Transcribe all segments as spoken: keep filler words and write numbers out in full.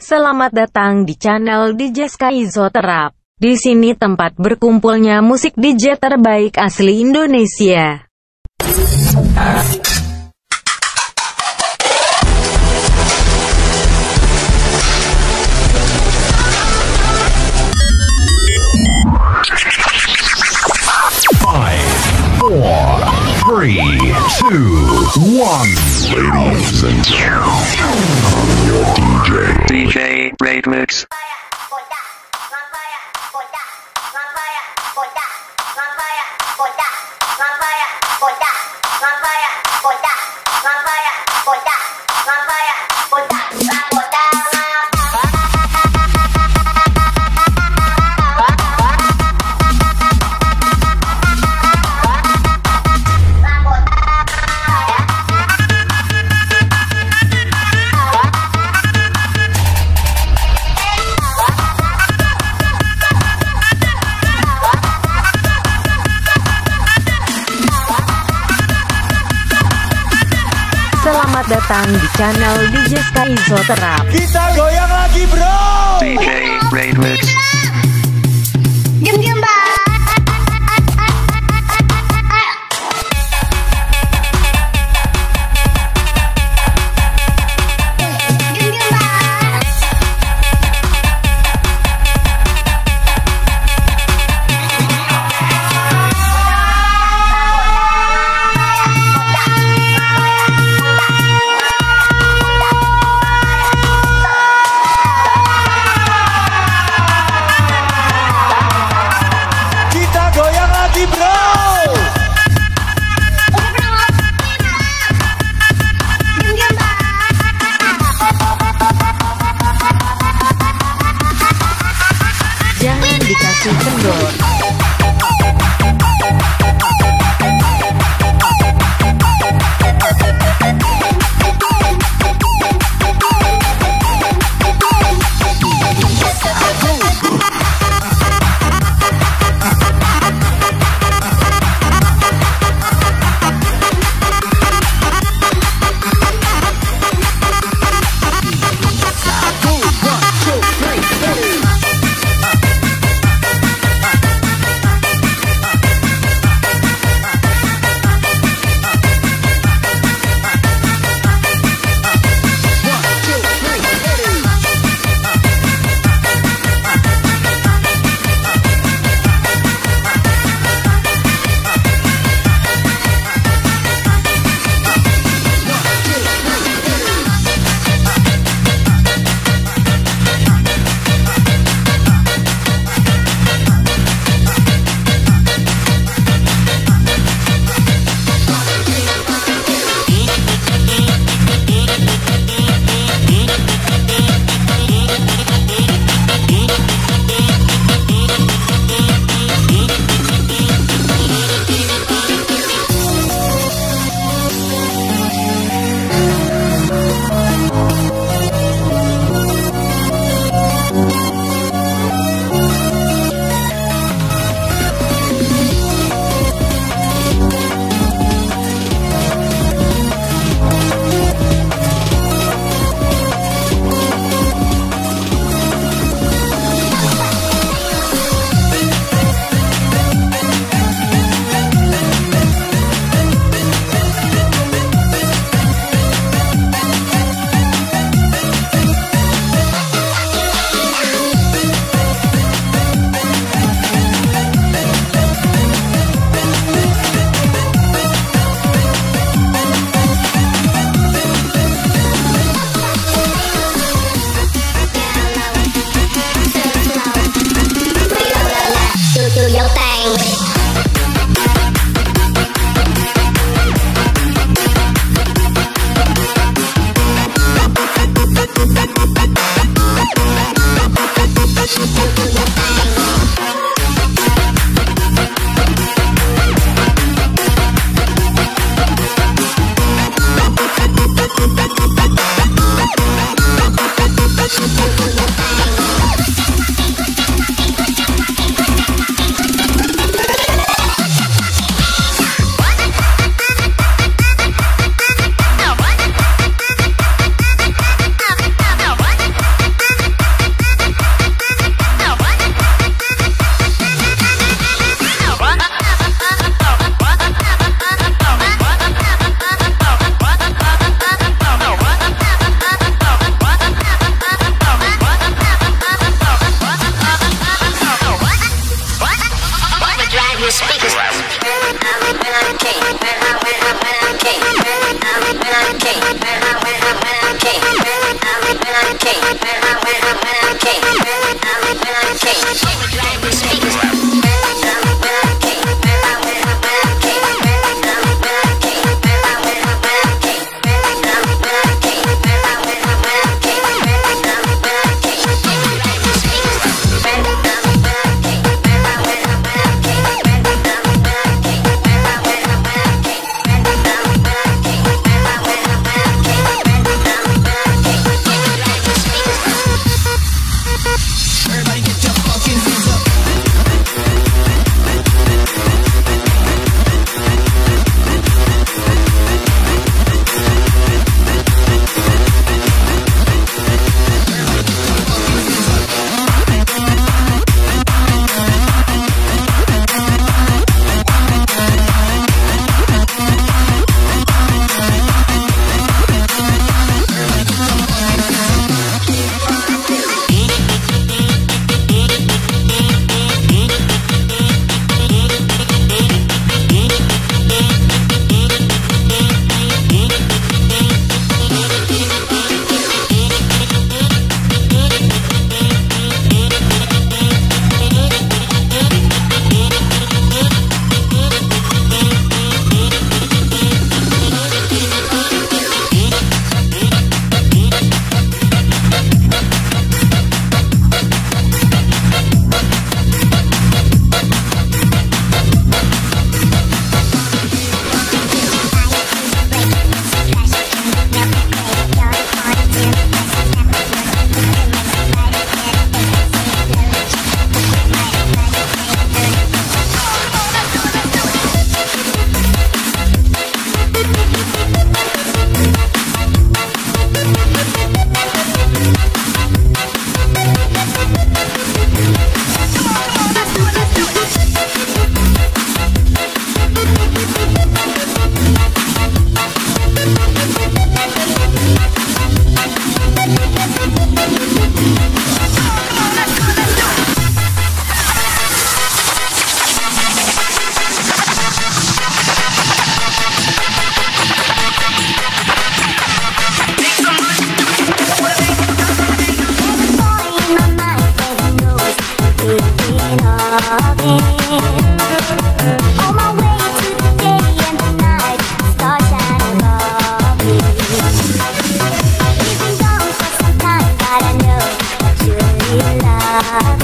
Selamat datang di channel D J Skyzoterap. Di sini tempat berkumpulnya musik D J terbaik asli Indonesia. Five, four, three, two, one. Ladies and gentlemen, I'm your D J. D J Raidmix. Selamat datang di channel D J Skyzoterap. Kita goyang lagi, bro. D J Raidmix. Diam diam, Mbak. Jangan dikasih kendor.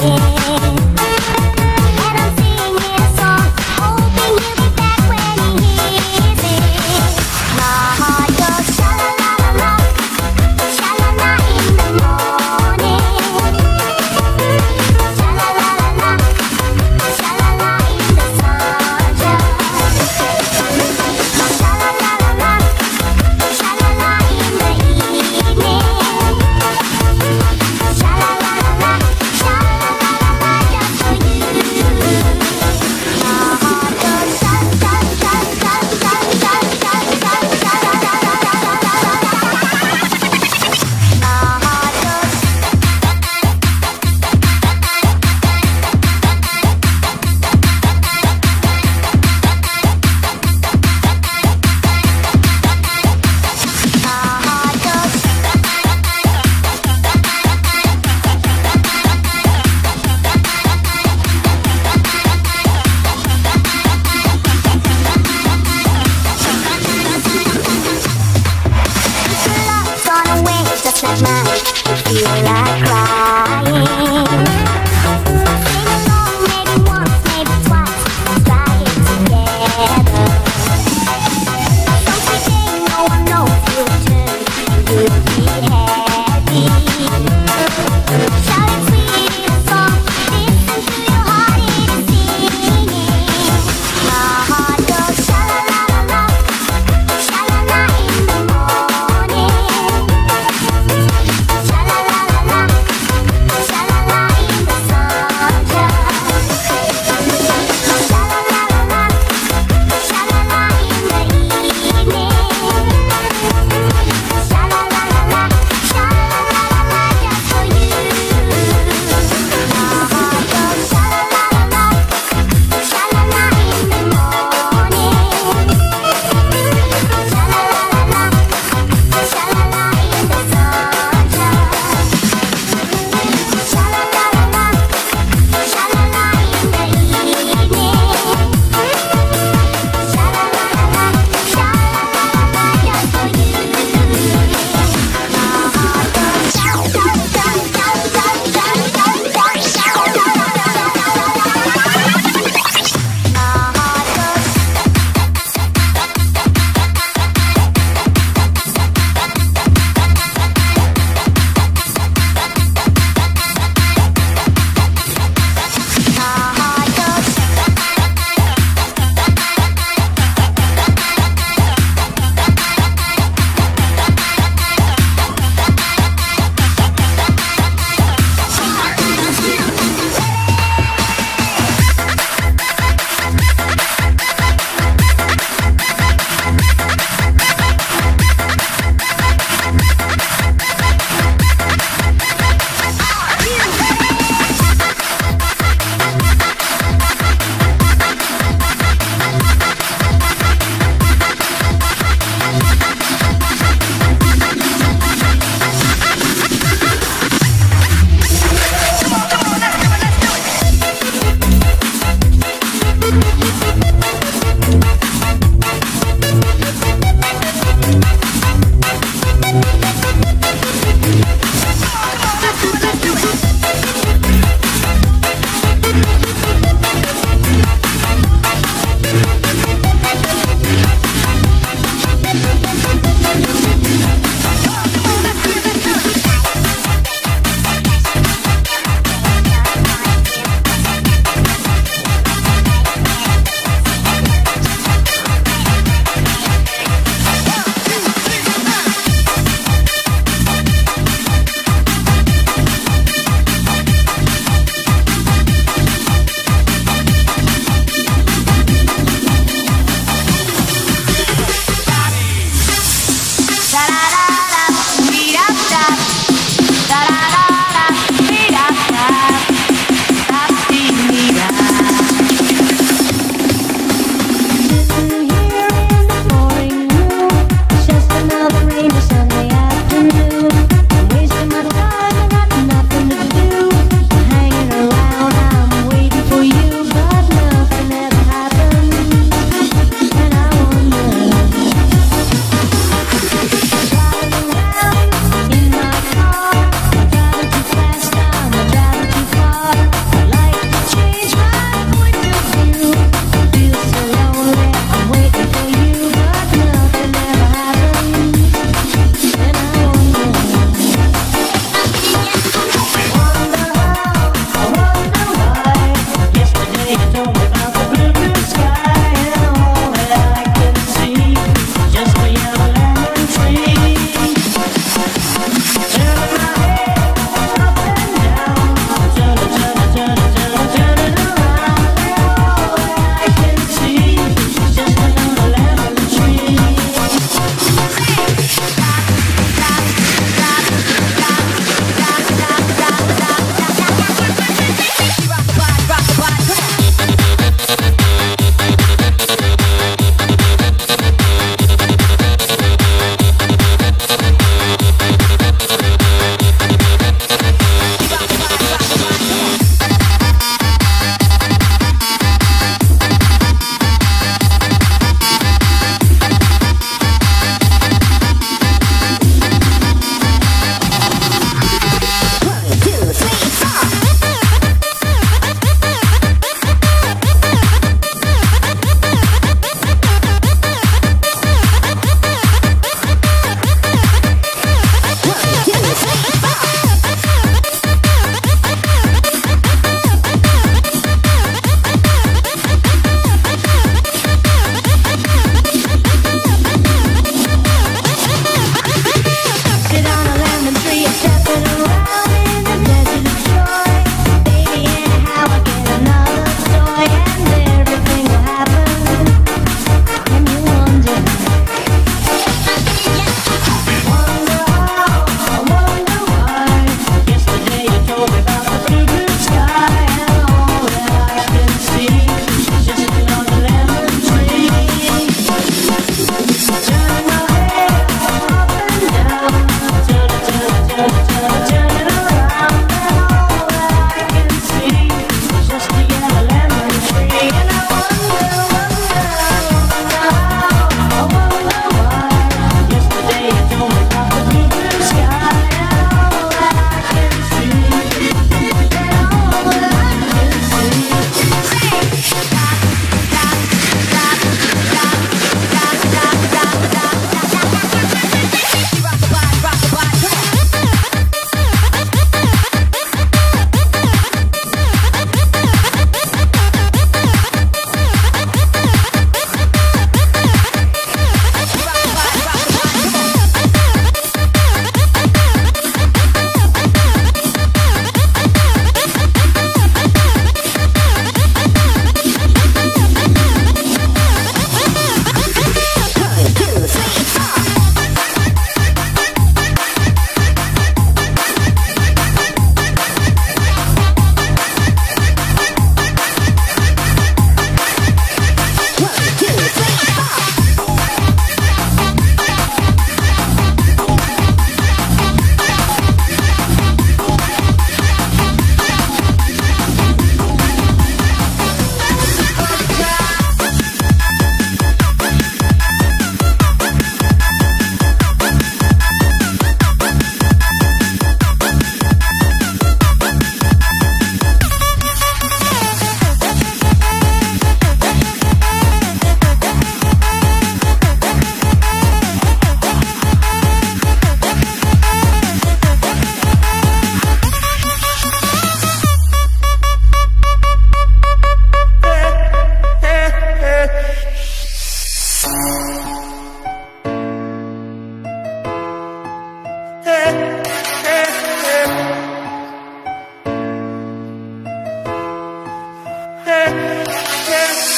Sha la la la la, sha la la la.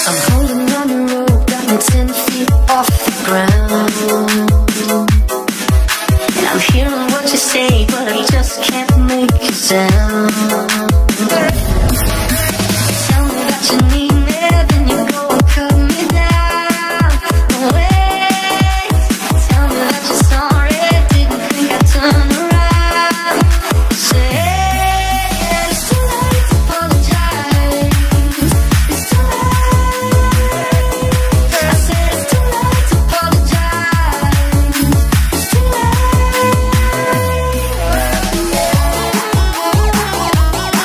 I'm holding on the rope, got me ten feet off the ground. And I'm hearing what you say, but I just can't make a sound. Tell me that you need me, then you go and cut me down. Wait, tell me that you're sorry, didn't think I'd turn around. Say it's too late to apologize. It's too late. I said it's too late to apologize. It's too late.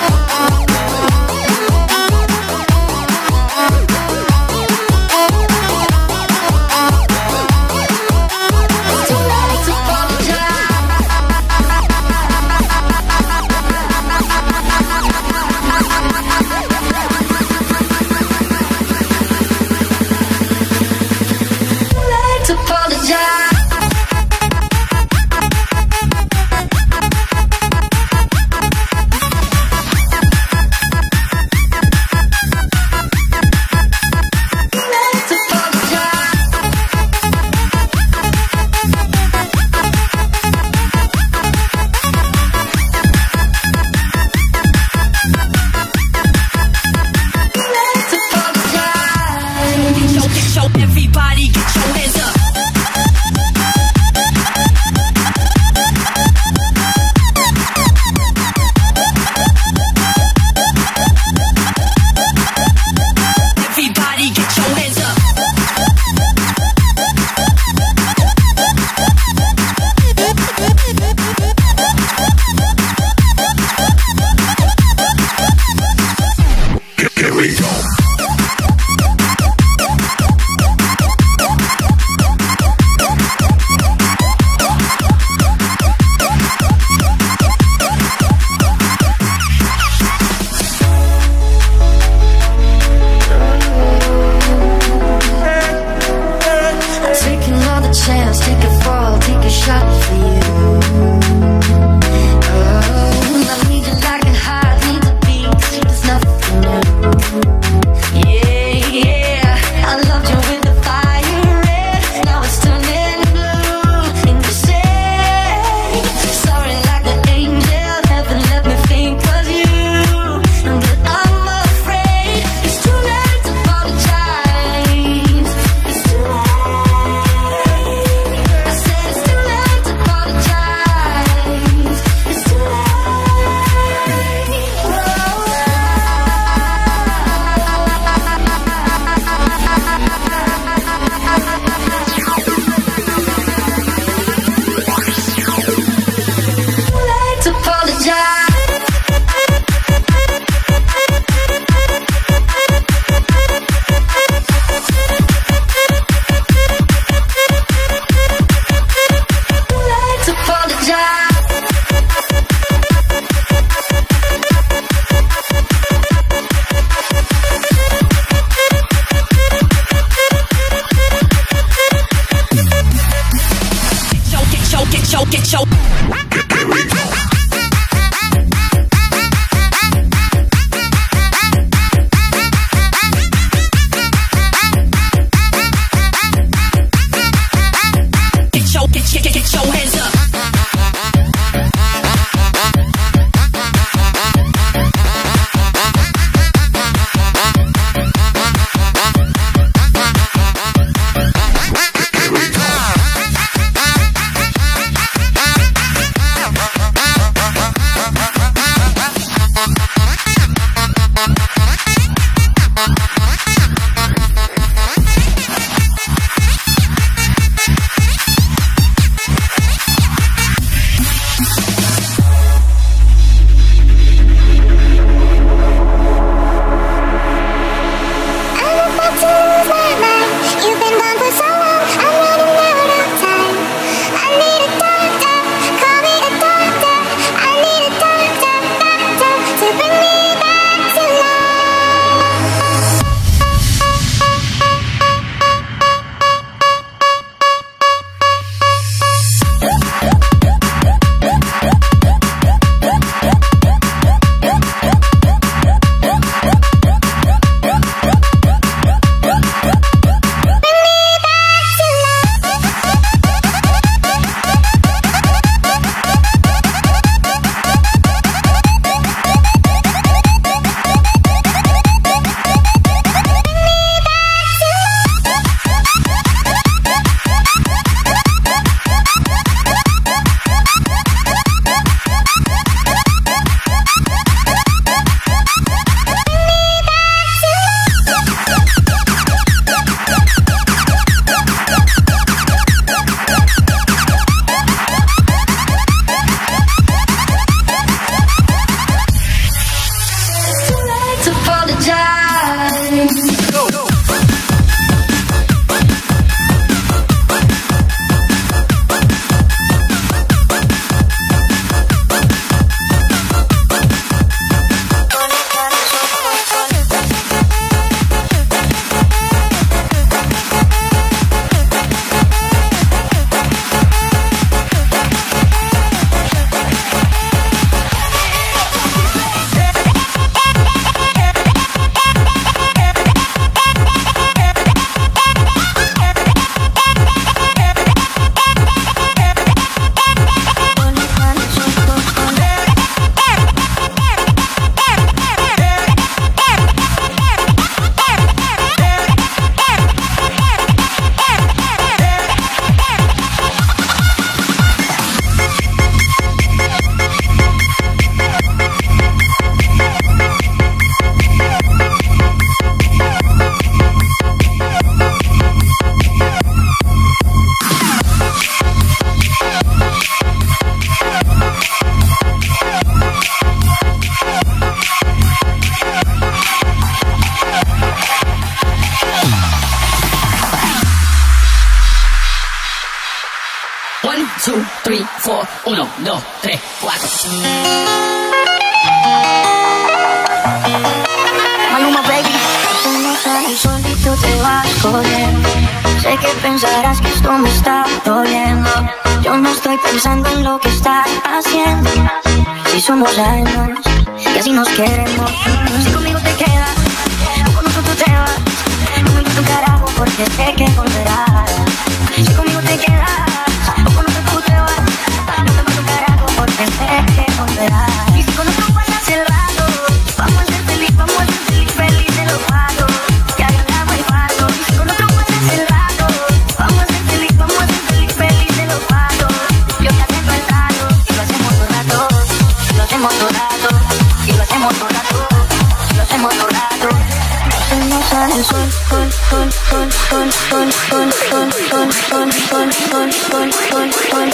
Maluma, baby. Tú no sales solito, te vas corriendo. Sé que pensarás que esto me está doliendo. Yo no estoy pensando en lo que estás haciendo. Si somos años y así nos queremos. Si conmigo te quedas o con otro tú te vas, no me importa un carajo porque sé que volverás. Si conmigo te quedas o con otro tú te vas, no me importa un carajo porque sé que volverás. Y si con otro pasas el rato, vamos a ser feliz, vamos a ser feliz, feliz de los patos. Que agradamos el pato. Y si con otro pasas el rato, vamos a ser feliz, vamos a ser feliz, feliz de los patos. Yo te acepto el trato y lo hacemos todo rato, lo hacemos todo rato y lo hacemos todo rato, lo hacemos todo rato. No sale el sol, sol, sol, sol, sol, sol, sol, sol, sol, sol, sol, sol, sol, sol,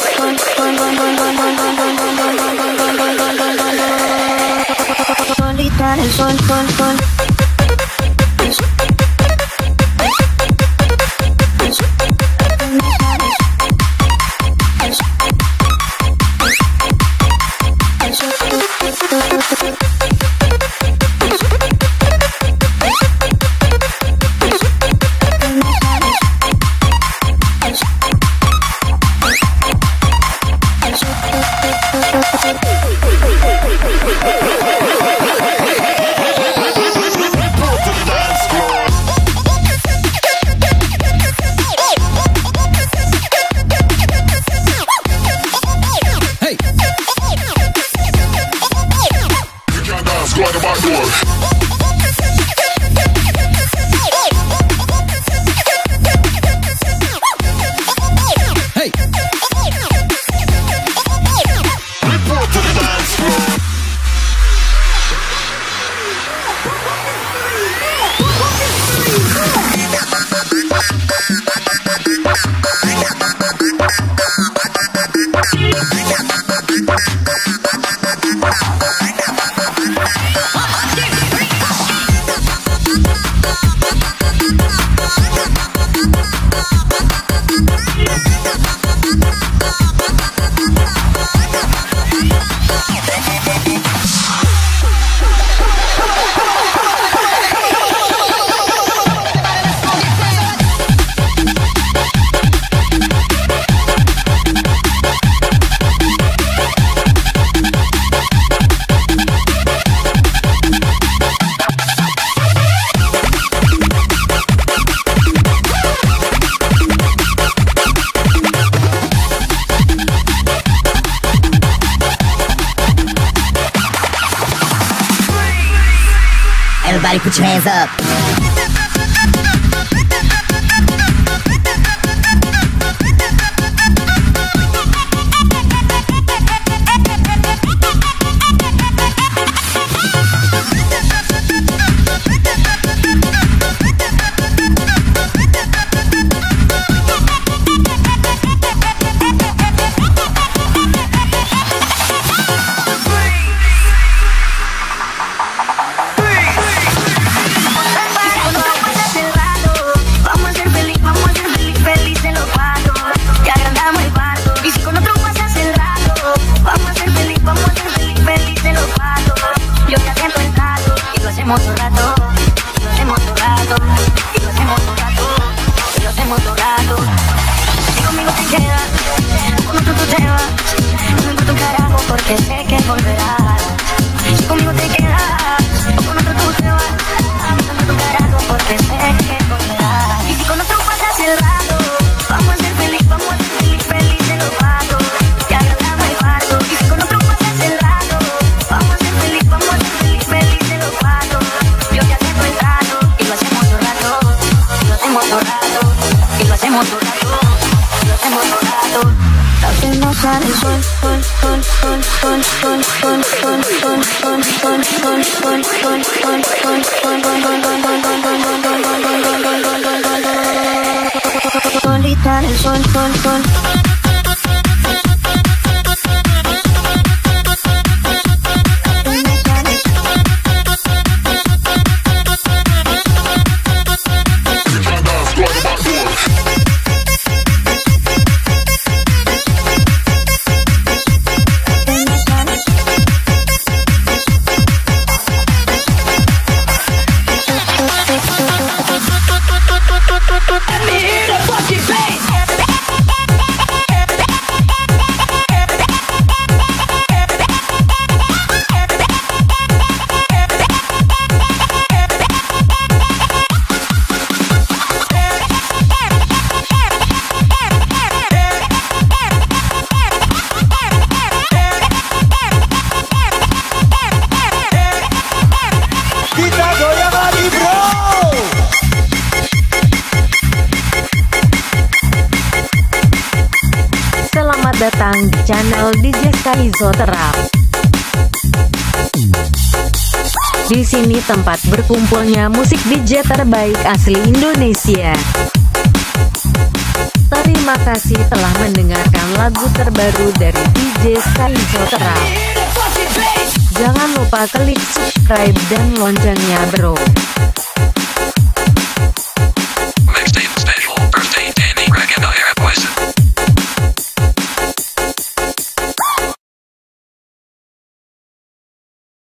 sol, solita el sol, sol, sol. Everybody put your hands up. Que sé que volverás. Si conmigo te quedas o con otro tú te vas, no me tocarás porque sé que volverás. Y si con otro pasas el rato, vamos a ser feliz, vamos a ser feliz, feliz de los patos. Que agradamos el parto. Y si con otro pasas el rato, vamos a ser feliz, vamos a ser feliz, feliz de los patos. Yo te acepto el trato y lo hacemos todo rato, y lo hacemos todo rato, y lo hacemos todo rato, y lo hacemos todo rato. Que no sale el sol, sol, sol, sol, sol, sol, sol, sol, sol, sol, sol, sol, sol, sol, sol, solita el sol, sol, sol. Spanish. datang di channel D J Skaizo Terap. Di sini tempat berkumpulnya musik D J terbaik asli Indonesia. Terima kasih telah mendengarkan lagu terbaru dari D J Skaizo Terap. Jangan lupa klik subscribe dan loncengnya bro.